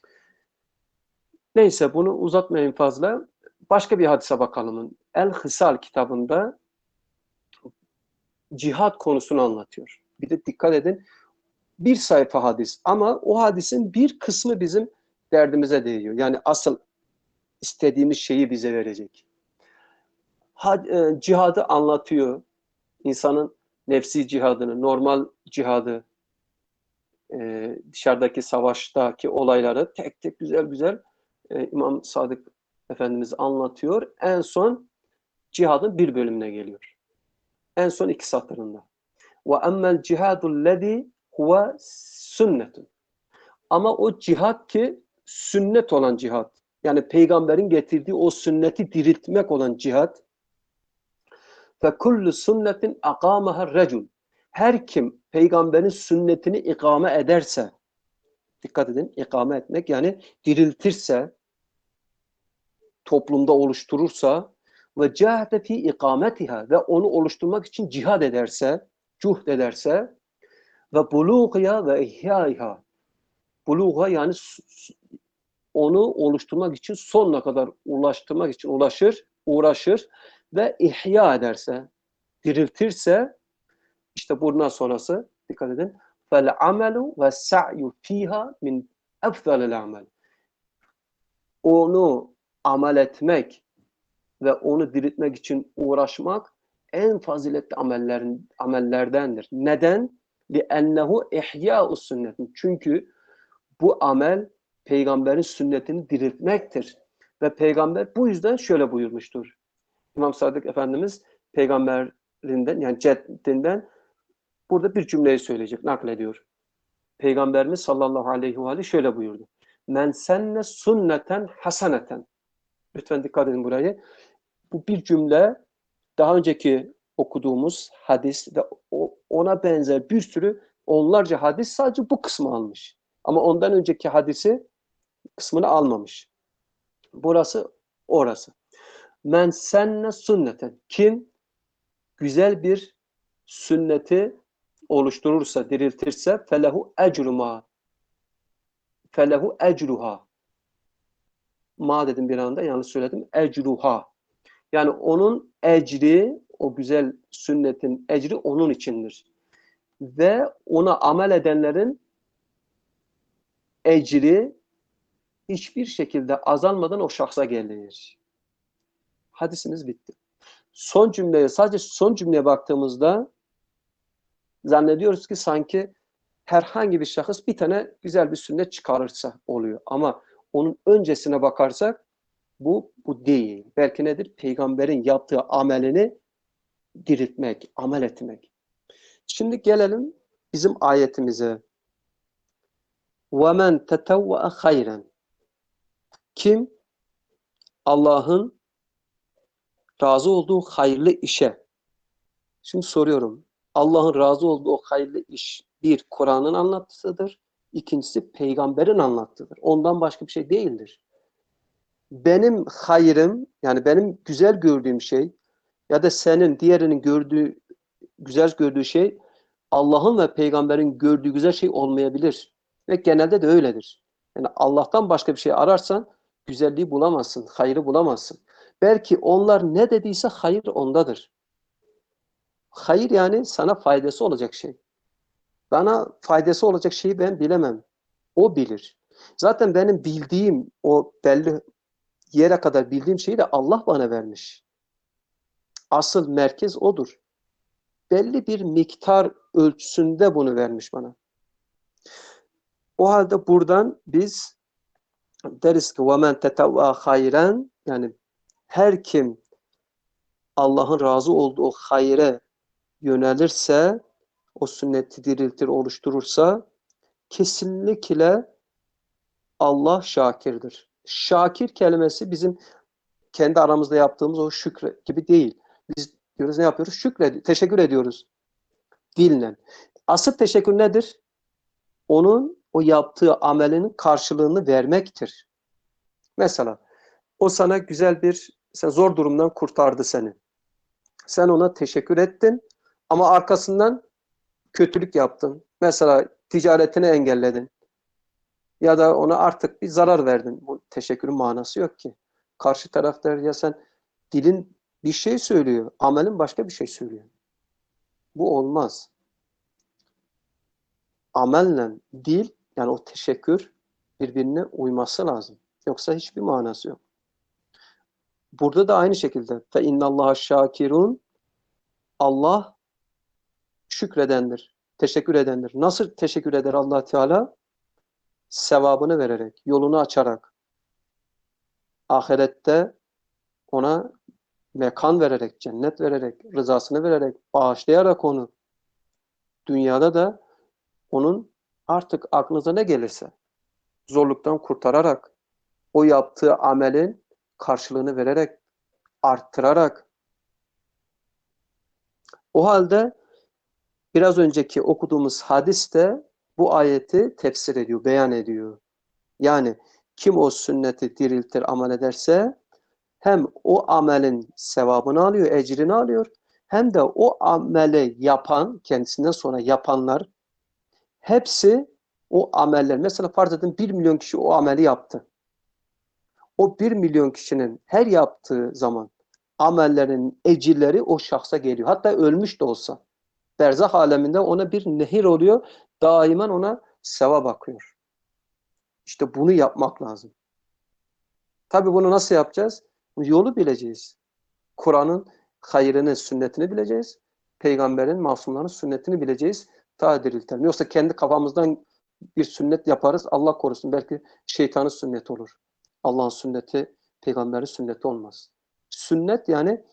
A: Neyse, bunu uzatmayayım fazla. Başka bir hadise bakalım. El-Hısal kitabında cihat konusunu anlatıyor. Bir de dikkat edin, bir sayfa hadis ama o hadisin bir kısmı bizim derdimize değiyor. Yani asıl istediğimiz şeyi bize verecek. Had, e, cihadı anlatıyor. İnsanın nefsi cihadını, normal cihadı, e, dışarıdaki savaştaki olayları tek tek güzel güzel e, İmam Sadık Efendimiz anlatıyor. En son cihadın bir bölümüne geliyor. En son iki satırında. Ve emmel cihadullezî huve sünnetun. Ama o cihat ki sünnet olan cihat. Yani peygamberin getirdiği o sünneti diriltmek olan cihat. Fe kullu sünnetin akâmeha recul. Her kim peygamberin sünnetini ikame ederse, dikkat edin, ikame etmek yani diriltirse, toplumda oluşturursa ve cahde fi ikametiha ve onu oluşturmak için cihad ederse, cuhd ederse ve buluğya ve ihyaiha, buluğa yani onu oluşturmak için sonuna kadar ulaştırmak için ulaşır, uğraşır ve ihya ederse, diriltirse, işte bundan sonrası dikkat edin. Fel amelu ve sa'yu fiha min efzalil amel. Onu amel etmek ve onu diriltmek için uğraşmak en faziletli amellerin amellerdendir. Neden? لِأَنَّهُ اِحْيَاءُ sünnet. Çünkü bu amel peygamberin sünnetini diriltmektir. Ve peygamber bu yüzden şöyle buyurmuştur. İmam Sadık Efendimiz peygamberinden yani ceddinden burada bir cümleyi söyleyecek, naklediyor. Peygamberimiz sallallahu aleyhi ve aleyhi şöyle buyurdu. Men senne sünneten hasaneten. Lütfen dikkat edin burayı. Bu bir cümle daha önceki okuduğumuz hadis ve ona benzer bir sürü onlarca hadis sadece bu kısmı almış. Ama ondan önceki hadisi kısmını almamış. Burası orası. Men senne sünneten. Kim güzel bir sünneti oluşturursa, diriltirse felehu ecruma. Felehu ecruha. Ma dedim bir anda, yanlış söyledim. Ecruha. Yani onun ecri, o güzel sünnetin ecri onun içindir. Ve ona amel edenlerin ecri hiçbir şekilde azalmadan o şahsa gelir. Hadisimiz bitti. Son cümleye, sadece son cümleye baktığımızda zannediyoruz ki sanki herhangi bir şahıs bir tane güzel bir sünnet çıkarırsa oluyor. Ama onun öncesine bakarsak bu bu değil. Belki nedir? Peygamberin yaptığı amelini diriltmek, amel etmek. Şimdi gelelim bizim ayetimize. وَمَنْ تَتَوَّأَ خَيْرًا. Kim Allah'ın razı olduğu hayırlı işe. Şimdi soruyorum. Allah'ın razı olduğu o hayırlı iş bir Kur'an'ın anlattısıdır. İkincisi peygamberin anlattığıdır. Ondan başka bir şey değildir. Benim hayrım, yani benim güzel gördüğüm şey ya da senin diğerinin gördüğü güzel gördüğü şey Allah'ın ve peygamberin gördüğü güzel şey olmayabilir. Ve genelde de öyledir. Yani Allah'tan başka bir şey ararsan güzelliği bulamazsın, hayrı bulamazsın. Belki onlar ne dediyse hayır ondadır. Hayır yani sana faydası olacak şey. Bana faydası olacak şeyi ben bilemem. O bilir. Zaten benim bildiğim o belli yere kadar bildiğim şeyi de Allah bana vermiş. Asıl merkez odur. Belli bir miktar ölçüsünde bunu vermiş bana. O halde buradan biz deriz ki وَمَنْ تَتَوَّا hayren, yani her kim Allah'ın razı olduğu hayre yönelirse, o sünneti diriltir, oluşturursa kesinlikle Allah şakirdir. Şakir kelimesi bizim kendi aramızda yaptığımız o şükür gibi değil. Biz diyoruz ne yapıyoruz? Şükred, teşekkür ediyoruz dille. Asıl teşekkür nedir? Onun o yaptığı amelinin karşılığını vermektir. Mesela o sana güzel bir, sen zor durumdan kurtardı seni. Sen ona teşekkür ettin ama arkasından kötülük yaptın. Mesela ticaretini engelledin. Ya da ona artık bir zarar verdin. Bu teşekkürün manası yok ki. Karşı taraf der ya sen dilin bir şey söylüyor, amelin başka bir şey söylüyor. Bu olmaz. Amelle dil, yani o teşekkür birbirine uyması lazım. Yoksa hiçbir manası yok. Burada da aynı şekilde fe innallaha şakirun, Allah şükredendir, teşekkür edendir. Nasıl teşekkür eder Allah Teala? Sevabını vererek, yolunu açarak, ahirette ona mekan vererek, cennet vererek, rızasını vererek, bağışlayarak onu, dünyada da onun artık aklınıza ne gelirse zorluktan kurtararak, o yaptığı amelin karşılığını vererek, arttırarak. O halde biraz önceki okuduğumuz hadis de bu ayeti tefsir ediyor, beyan ediyor. Yani kim o sünneti diriltir, amel ederse hem o amelin sevabını alıyor, ecrini alıyor, hem de o ameli yapan, kendisinden sonra yapanlar hepsi o ameller, mesela farz edin bir milyon kişi o ameli yaptı. O bir milyon kişinin her yaptığı zaman amellerin ecirleri o şahsa geliyor. Hatta ölmüş de olsa. Berzah aleminde ona bir nehir oluyor. Daimen ona sevap akıyor. İşte bunu yapmak lazım. Tabii bunu nasıl yapacağız? Yolu bileceğiz. Kur'an'ın hayrını, sünnetini bileceğiz. Peygamberin, masumların sünnetini bileceğiz. Ta diriltelim. Yoksa kendi kafamızdan bir sünnet yaparız. Allah korusun. Belki şeytanın sünneti olur. Allah'ın sünneti, peygamberin sünneti olmaz. Sünnet yani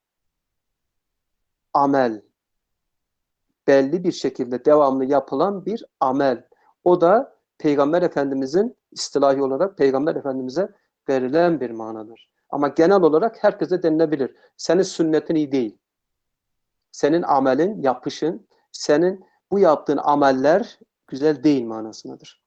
A: amel. Belli bir şekilde devamlı yapılan bir amel. O da Peygamber Efendimizin istilahi olarak Peygamber Efendimiz'e verilen bir manadır. Ama genel olarak herkese denilebilir. Senin sünnetin iyi değil. Senin amelin, yapışın, senin bu yaptığın ameller güzel değil manasındadır.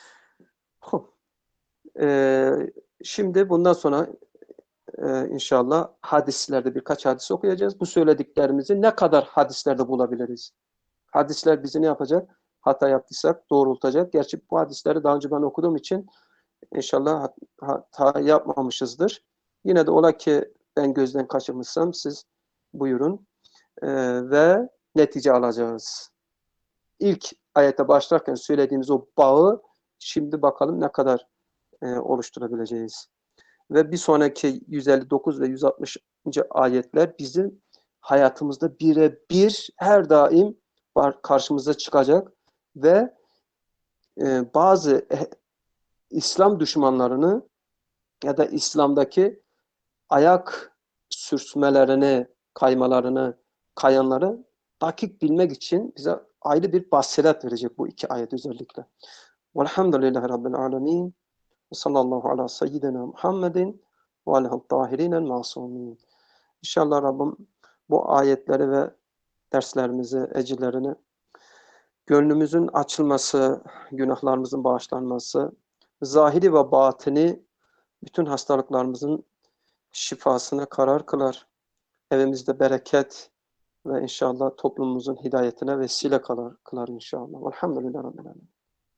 A: Ee, şimdi bundan sonra e, inşallah hadislerde birkaç hadis okuyacağız. Bu söylediklerimizi ne kadar hadislerde bulabiliriz? Hadisler bizi ne yapacak? Hata yaptıysak doğrultacak. Gerçi bu hadisleri daha önce ben okuduğum için inşallah hata yapmamışızdır. Yine de ola ki ben gözden kaçırmışsam siz buyurun ee, ve netice alacağız. İlk ayete başlarken söylediğimiz o bağı şimdi bakalım ne kadar e, oluşturabileceğiz. Ve bir sonraki yüz elli dokuz ve yüz altmışıncı ayetler bizim hayatımızda birebir her daim var, karşımıza çıkacak ve e, bazı e, İslam düşmanlarını ya da İslam'daki ayak sürtmelerini, kaymalarını, kayanları dakik bilmek için bize ayrı bir basiret verecek bu iki ayet özellikle. Velhamdülillahi Rabbil alemin. Sallallahu ala seyyidina Muhammedin ve aleyhi tahirinel masumin. İnşallah Rabbim bu ayetleri ve derslerimizi, ecirlerini, gönlümüzün açılması, günahlarımızın bağışlanması, zahiri ve batini bütün hastalıklarımızın şifasına karar kılar. Evimizde bereket ve inşallah toplumumuzun hidayetine vesile kılar, kılar inşallah. Velhamdülillah Rabbil alemin.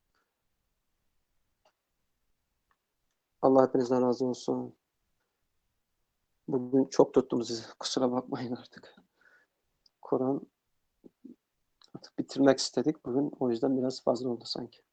A: Allah hepinizden razı olsun. Bugün çok tuttum sizi. Kusura bakmayın artık. Kur'an artık bitirmek istedik bugün. O yüzden biraz fazla oldu sanki.